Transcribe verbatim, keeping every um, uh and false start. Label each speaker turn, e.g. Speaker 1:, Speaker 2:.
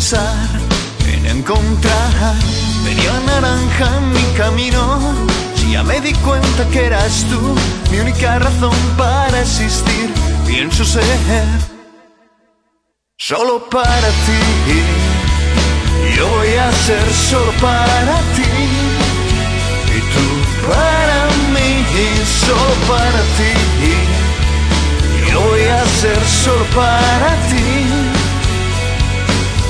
Speaker 1: pensar en encontrar media naranja en mi camino. Si ya me di cuenta que eras tú mi única razón para existir, pienso ser solo para ti. Yo voy a ser solo para ti y tú